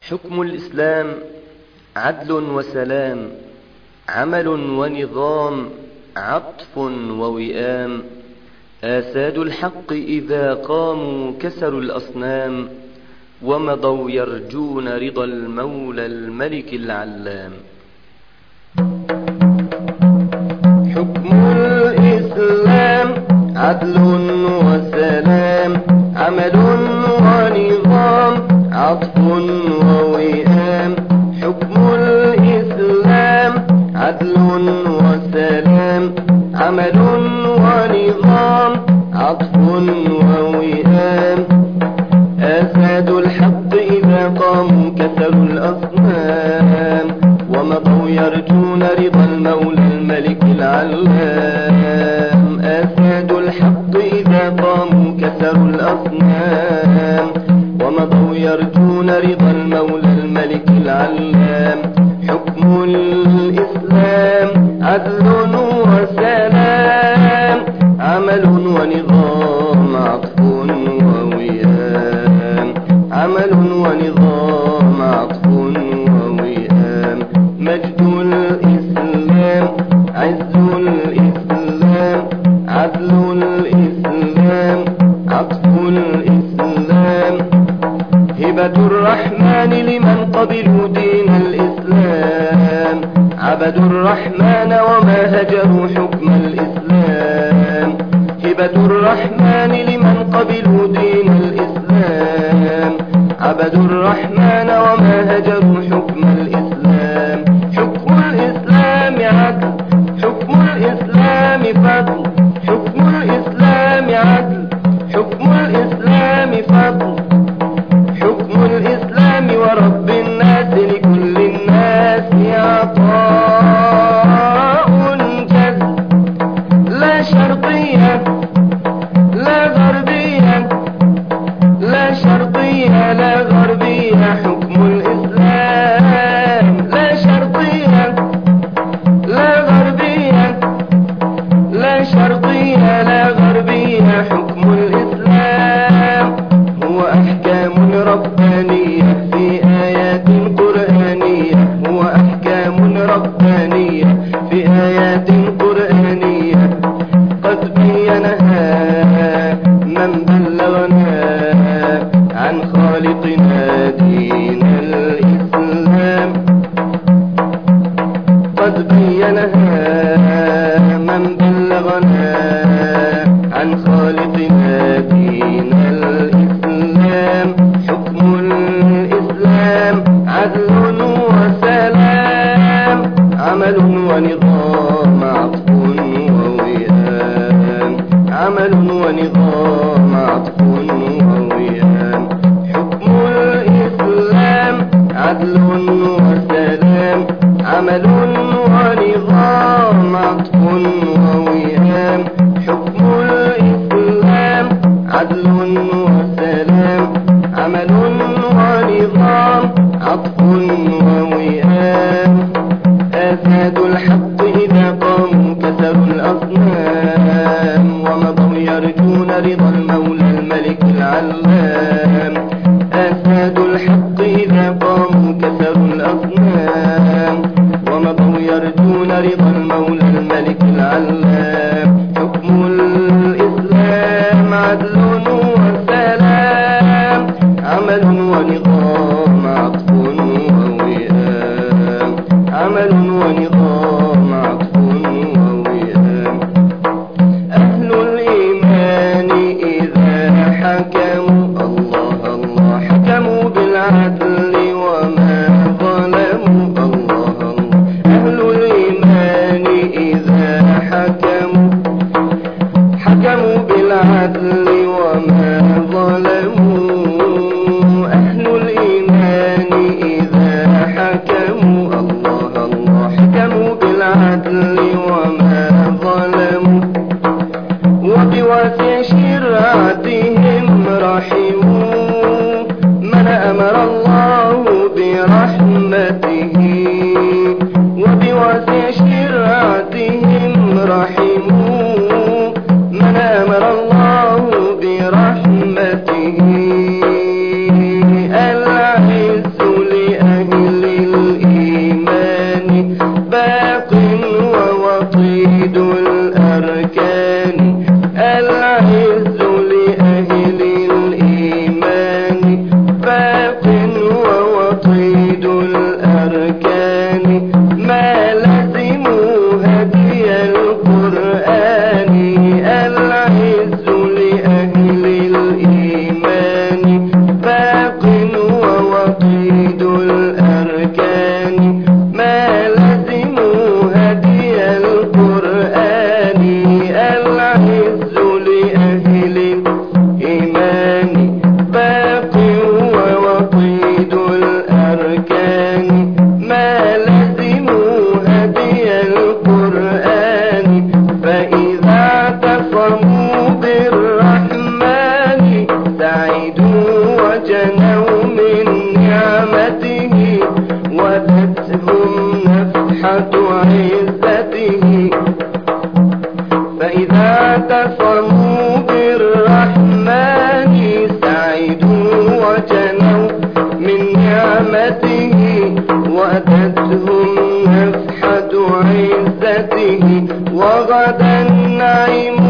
حكم الإسلام عدل وسلام، عمل ونظام، عطف ووئام. آساد الحق إذا قاموا كسروا الأصنام، ومضوا يرجون رضا المولى الملك العلام. حكم الإسلام عدل وسلام، عمل ونظام، عطف ووئام. حكم الإسلام عدل وسلام، عمل ونظام، عطف ووئام. آساد الحق إذا قاموا كسروا الأصنام، ومضوا يرجون رضا المولى الملك العلام. آساد الحق إذا قاموا كسروا الأصنام، ومضوا يرجون رضا المولى الملك العلام. حكم الإسلام عدل وسلام، عمل ونظام، عطف ووئام. عمل ونظام، عطف ووئام. مجد الإسلام، عز الإسلام، عدل الإسلام، عطف الإسلام. هبة الرحمن لمن قبلوا دين الإسلام، عبدوا الرحمن وما هجروا حكم الإسلام. هبة الرحمن لمن قبلوا دين الإسلام، عبدوا الرحمن وما هجروا حكم الإسلام. حكم الإسلام عدل، حكم الإسلام فضل، حكم الإسلام عدل، حكم الإسلام فضل. حكم الإسلام ورب الناس لكل الناس عطاء جزل، لا شرطية لا غربية، لا شرطية لا غربية. حكم الإسلام لا شرطية لا غربية، لا شرطية لا غربية. حكم الإسلام هو أحكام ربانية في آيات قرآنية، هو أحكام ربانية في آيات قرآنية. قد بينها من بلغنا عن خالقنا دين الإسلام. قد بينها من بلغنا عن خالقنا دين الإسلام. حكم الإسلام عدل وسلام، عمل ونظام، عطف ووئام. عمل ونظام، عطف ووئام. حكم الإسلام عدل وسلام، عمل ونظام، عطف ووئام. حكم الإسلام عدل وسلام، عمل ونظام، عطف ووئام. آساد الحق إذا قاموا كسروا الأصنام، ومضوا يرجون رضا المولى الملك العلام. آساد الحق إذا قاموا كسروا غدا النعيم